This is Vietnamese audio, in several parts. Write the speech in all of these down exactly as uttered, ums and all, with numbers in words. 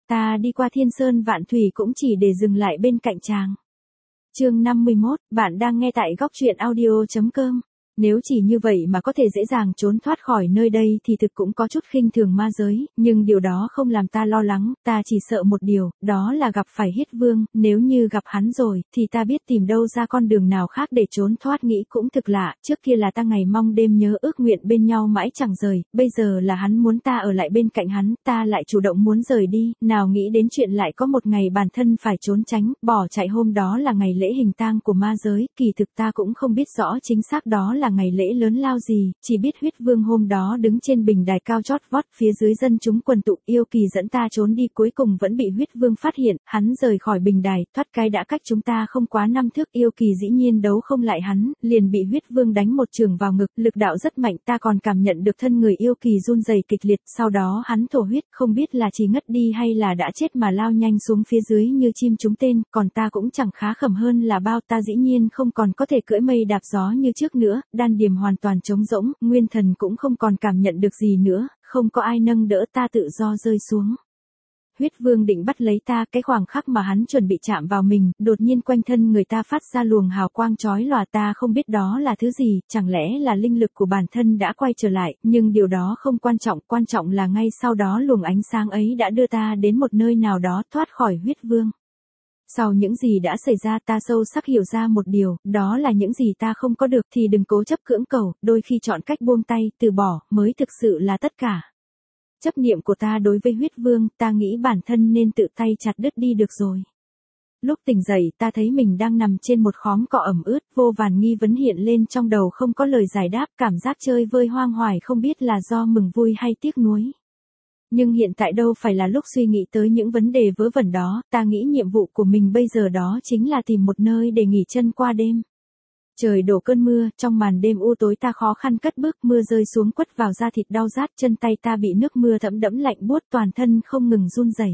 ta đi qua thiên sơn vạn thủy cũng chỉ để dừng lại bên cạnh chàng. Chương năm mươi mốt, bạn đang nghe tại góc truyện audio chấm com. Nếu chỉ như vậy mà có thể dễ dàng trốn thoát khỏi nơi đây thì thực cũng có chút khinh thường ma giới, nhưng điều đó không làm ta lo lắng, ta chỉ sợ một điều, đó là gặp phải Huyết Vương, nếu như gặp hắn rồi, thì ta biết tìm đâu ra con đường nào khác để trốn thoát. Nghĩ cũng thực lạ, trước kia là ta ngày mong đêm nhớ ước nguyện bên nhau mãi chẳng rời, bây giờ là hắn muốn ta ở lại bên cạnh hắn, ta lại chủ động muốn rời đi, nào nghĩ đến chuyện lại có một ngày bản thân phải trốn tránh, bỏ chạy. Hôm đó là ngày lễ hình tang của ma giới, kỳ thực ta cũng không biết rõ chính xác đó là ngày lễ lớn lao gì, chỉ biết Huyết Vương hôm đó đứng trên bình đài cao chót vót, phía dưới dân chúng quần tụ, yêu kỳ dẫn ta trốn đi, cuối cùng vẫn bị Huyết Vương phát hiện, hắn rời khỏi bình đài, thoát cái đã cách chúng ta không quá năm thước, yêu kỳ dĩ nhiên đấu không lại hắn, liền bị Huyết Vương đánh một chưởng vào ngực, lực đạo rất mạnh, ta còn cảm nhận được thân người yêu kỳ run rẩy kịch liệt, sau đó hắn thổ huyết, không biết là chỉ ngất đi hay là đã chết mà lao nhanh xuống phía dưới như chim trúng tên, còn ta cũng chẳng khá khẩm hơn là bao, ta dĩ nhiên không còn có thể cưỡi mây đạp gió như trước nữa, đan điềm hoàn toàn trống rỗng, nguyên thần cũng không còn cảm nhận được gì nữa, không có ai nâng đỡ ta tự do rơi xuống. Huyết Vương định bắt lấy ta, cái khoảng khắc mà hắn chuẩn bị chạm vào mình, đột nhiên quanh thân người ta phát ra luồng hào quang chói lòa, ta không biết đó là thứ gì, chẳng lẽ là linh lực của bản thân đã quay trở lại, nhưng điều đó không quan trọng, quan trọng là ngay sau đó luồng ánh sáng ấy đã đưa ta đến một nơi nào đó, thoát khỏi Huyết Vương. Sau những gì đã xảy ra, ta sâu sắc hiểu ra một điều, đó là những gì ta không có được thì đừng cố chấp cưỡng cầu, đôi khi chọn cách buông tay, từ bỏ, mới thực sự là tất cả. Chấp niệm của ta đối với Huyết Vương, ta nghĩ bản thân nên tự tay chặt đứt đi được rồi. Lúc tỉnh dậy, ta thấy mình đang nằm trên một khóm cỏ ẩm ướt, vô vàn nghi vấn hiện lên trong đầu, không có lời giải đáp, cảm giác chơi vơi hoang hoài, không biết là do mừng vui hay tiếc nuối. Nhưng hiện tại đâu phải là lúc suy nghĩ tới những vấn đề vớ vẩn đó, ta nghĩ nhiệm vụ của mình bây giờ đó chính là tìm một nơi để nghỉ chân qua đêm. Trời đổ cơn mưa, trong màn đêm u tối ta khó khăn cất bước, mưa rơi xuống quất vào da thịt đau rát, chân tay ta bị nước mưa thấm đẫm lạnh buốt, toàn thân không ngừng run rẩy.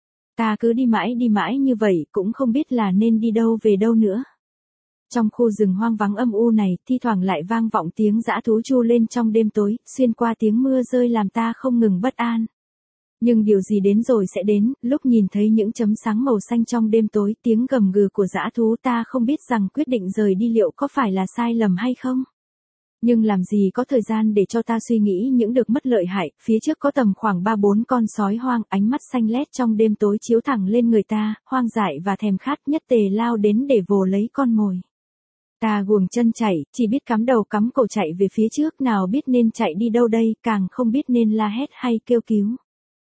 Ta cứ đi mãi đi mãi như vậy, cũng không biết là nên đi đâu về đâu nữa. Trong khu rừng hoang vắng âm u này, thi thoảng lại vang vọng tiếng dã thú tru lên trong đêm tối, xuyên qua tiếng mưa rơi làm ta không ngừng bất an. Nhưng điều gì đến rồi sẽ đến, lúc nhìn thấy những chấm sáng màu xanh trong đêm tối, tiếng gầm gừ của dã thú, ta không biết rằng quyết định rời đi liệu có phải là sai lầm hay không. Nhưng làm gì có thời gian để cho ta suy nghĩ những được mất lợi hại, phía trước có tầm khoảng ba bốn con sói hoang, ánh mắt xanh lét trong đêm tối chiếu thẳng lên người ta, hoang dại và thèm khát, nhất tề lao đến để vồ lấy con mồi. Ta guồng chân chạy, chỉ biết cắm đầu cắm cổ chạy về phía trước, nào biết nên chạy đi đâu đây, càng không biết nên la hét hay kêu cứu.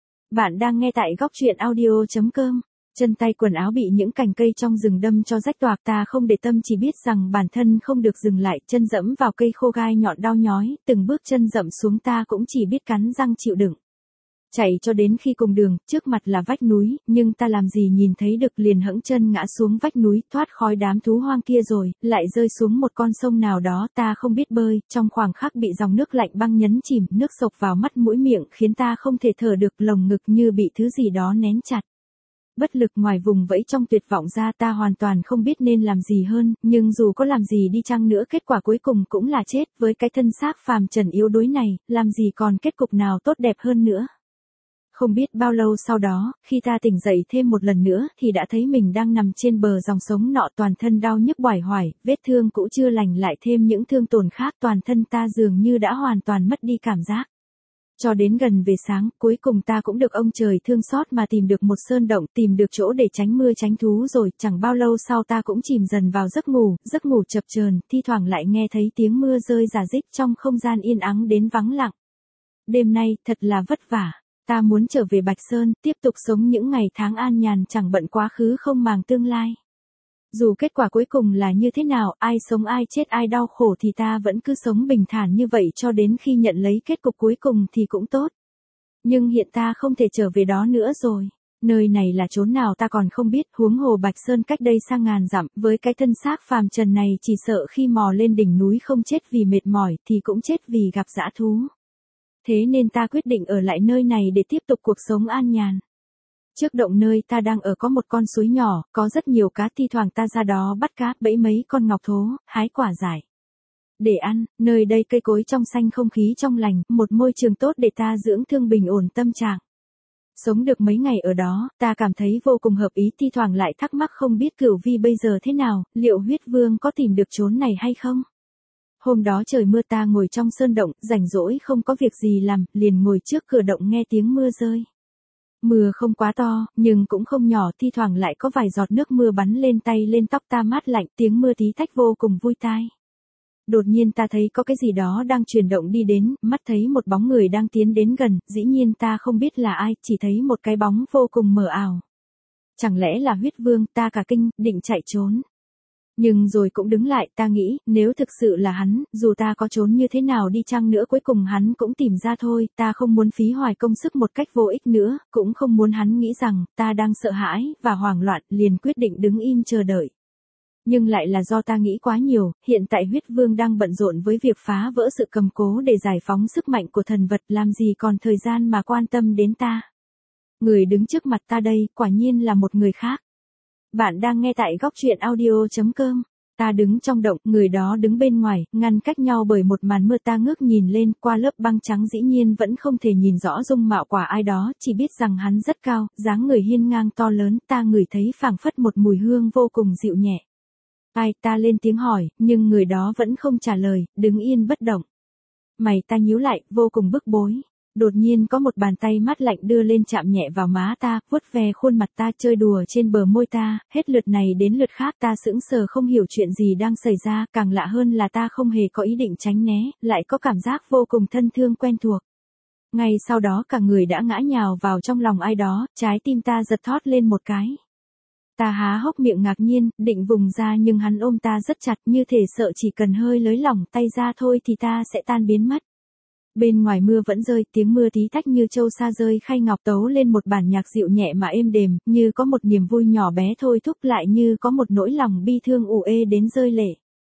Bạn đang nghe tại góc truyện audio chấm com. Chân tay quần áo bị những cành cây trong rừng đâm cho rách toạc, ta không để tâm, chỉ biết rằng bản thân không được dừng lại, chân dẫm vào cây khô gai nhọn đau nhói, từng bước chân dẫm xuống ta cũng chỉ biết cắn răng chịu đựng. Chạy cho đến khi cùng đường, trước mặt là vách núi, nhưng ta làm gì nhìn thấy được, liền hẫng chân ngã xuống vách núi, thoát khỏi đám thú hoang kia rồi, lại rơi xuống một con sông nào đó, ta không biết bơi, trong khoảng khắc bị dòng nước lạnh băng nhấn chìm, nước sộc vào mắt mũi miệng, khiến ta không thể thở được, lồng ngực như bị thứ gì đó nén chặt. Bất lực ngoài vùng vẫy trong tuyệt vọng ra, ta hoàn toàn không biết nên làm gì hơn, nhưng dù có làm gì đi chăng nữa, kết quả cuối cùng cũng là chết, với cái thân xác phàm trần yếu đuối này, làm gì còn kết cục nào tốt đẹp hơn nữa. Không biết bao lâu sau đó, khi ta tỉnh dậy thêm một lần nữa, thì đã thấy mình đang nằm trên bờ dòng sống nọ, toàn thân đau nhức oải hoải, vết thương cũ chưa lành lại thêm những thương tổn khác, toàn thân ta dường như đã hoàn toàn mất đi cảm giác. Cho đến gần về sáng, cuối cùng ta cũng được ông trời thương xót mà tìm được một sơn động, tìm được chỗ để tránh mưa tránh thú rồi, chẳng bao lâu sau ta cũng chìm dần vào giấc ngủ, giấc ngủ chập chờn, thi thoảng lại nghe thấy tiếng mưa rơi rả rích trong không gian yên ắng đến vắng lặng. Đêm nay, thật là vất vả. Ta muốn trở về Bạch Sơn, tiếp tục sống những ngày tháng an nhàn, chẳng bận quá khứ không màng tương lai. Dù kết quả cuối cùng là như thế nào, ai sống ai chết ai đau khổ thì ta vẫn cứ sống bình thản như vậy cho đến khi nhận lấy kết cục cuối cùng thì cũng tốt. Nhưng hiện ta không thể trở về đó nữa rồi. Nơi này là chốn nào ta còn không biết, huống hồ Bạch Sơn cách đây sang ngàn dặm, với cái thân xác phàm trần này chỉ sợ khi mò lên đỉnh núi không chết vì mệt mỏi thì cũng chết vì gặp dã thú. Thế nên ta quyết định ở lại nơi này để tiếp tục cuộc sống an nhàn. Trước động nơi ta đang ở có một con suối nhỏ, có rất nhiều cá, thi thoảng ta ra đó bắt cá, bẫy mấy con ngọc thố, hái quả dại để ăn, nơi đây cây cối trong xanh, không khí trong lành, một môi trường tốt để ta dưỡng thương bình ổn tâm trạng. Sống được mấy ngày ở đó, ta cảm thấy vô cùng hợp ý, thi thoảng lại thắc mắc không biết Cửu Vi bây giờ thế nào, liệu huyết vương có tìm được chốn này hay không? Hôm đó trời mưa, ta ngồi trong sơn động, rảnh rỗi không có việc gì làm, liền ngồi trước cửa động nghe tiếng mưa rơi. Mưa không quá to, nhưng cũng không nhỏ, thi thoảng lại có vài giọt nước mưa bắn lên tay lên tóc ta mát lạnh, tiếng mưa tí tách vô cùng vui tai. Đột nhiên ta thấy có cái gì đó đang chuyển động đi đến, mắt thấy một bóng người đang tiến đến gần, dĩ nhiên ta không biết là ai, chỉ thấy một cái bóng vô cùng mờ ảo. Chẳng lẽ là huyết vương, ta cả kinh, định chạy trốn. Nhưng rồi cũng đứng lại, ta nghĩ, nếu thực sự là hắn, dù ta có trốn như thế nào đi chăng nữa cuối cùng hắn cũng tìm ra thôi, ta không muốn phí hoài công sức một cách vô ích nữa, cũng không muốn hắn nghĩ rằng, ta đang sợ hãi, và hoảng loạn, liền quyết định đứng im chờ đợi. Nhưng lại là do ta nghĩ quá nhiều, hiện tại huyết vương đang bận rộn với việc phá vỡ sự cầm cố để giải phóng sức mạnh của thần vật, làm gì còn thời gian mà quan tâm đến ta. Người đứng trước mặt ta đây, quả nhiên là một người khác. Bạn đang nghe tại góc truyện audio chấm com. Ta đứng trong động, người đó đứng bên ngoài, ngăn cách nhau bởi một màn mưa, ta ngước nhìn lên, qua lớp băng trắng dĩ nhiên vẫn không thể nhìn rõ dung mạo của ai đó, chỉ biết rằng hắn rất cao, dáng người hiên ngang to lớn, ta ngửi thấy phảng phất một mùi hương vô cùng dịu nhẹ. Ai, ta lên tiếng hỏi, nhưng người đó vẫn không trả lời, đứng yên bất động. Mày ta nhíu lại, vô cùng bức bối. Đột nhiên có một bàn tay mát lạnh đưa lên chạm nhẹ vào má ta, vuốt ve khuôn mặt ta, chơi đùa trên bờ môi ta, hết lượt này đến lượt khác, ta sững sờ không hiểu chuyện gì đang xảy ra, càng lạ hơn là ta không hề có ý định tránh né, lại có cảm giác vô cùng thân thương quen thuộc. Ngay sau đó cả người đã ngã nhào vào trong lòng ai đó, trái tim ta giật thót lên một cái. Ta há hốc miệng ngạc nhiên, định vùng ra nhưng hắn ôm ta rất chặt, như thể sợ chỉ cần hơi lới lỏng tay ra thôi thì ta sẽ tan biến mất. Bên ngoài mưa vẫn rơi, tiếng mưa tí tách như châu sa rơi khay ngọc, tấu lên một bản nhạc dịu nhẹ mà êm đềm, như có một niềm vui nhỏ bé thôi thúc, lại như có một nỗi lòng bi thương ù ê đến rơi lệ.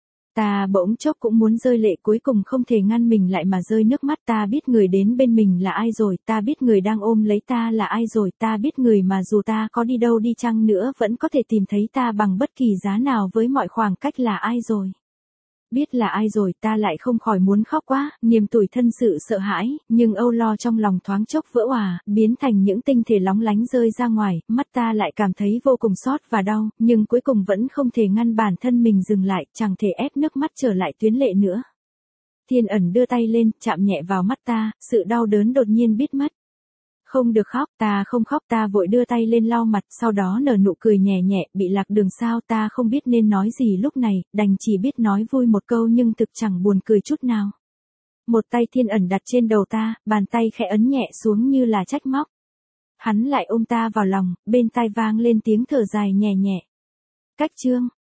Ta bỗng chốc cũng muốn rơi lệ, cuối cùng không thể ngăn mình lại mà rơi nước mắt. Ta biết người đến bên mình là ai rồi, ta biết người đang ôm lấy ta là ai rồi, ta biết người mà dù ta có đi đâu đi chăng nữa vẫn có thể tìm thấy ta bằng bất kỳ giá nào với mọi khoảng cách là ai rồi. Biết là ai rồi, ta lại không khỏi muốn khóc quá, niềm tủi thân, sự sợ hãi, nhưng âu lo trong lòng thoáng chốc vỡ òa, biến thành những tinh thể lóng lánh rơi ra ngoài, mắt ta lại cảm thấy vô cùng xót và đau, nhưng cuối cùng vẫn không thể ngăn bản thân mình dừng lại, chẳng thể ép nước mắt trở lại tuyến lệ nữa. Thiên ẩn đưa tay lên, chạm nhẹ vào mắt ta, sự đau đớn đột nhiên biết mất. Không được khóc, ta không khóc, ta vội đưa tay lên lau mặt, sau đó nở nụ cười nhẹ nhẹ, bị lạc đường sao, ta không biết nên nói gì lúc này, đành chỉ biết nói vui một câu nhưng thực chẳng buồn cười chút nào. Một tay thiên ẩn đặt trên đầu ta, bàn tay khẽ ấn nhẹ xuống như là trách móc. Hắn lại ôm ta vào lòng, bên tai vang lên tiếng thở dài nhẹ nhẹ. Cách chương.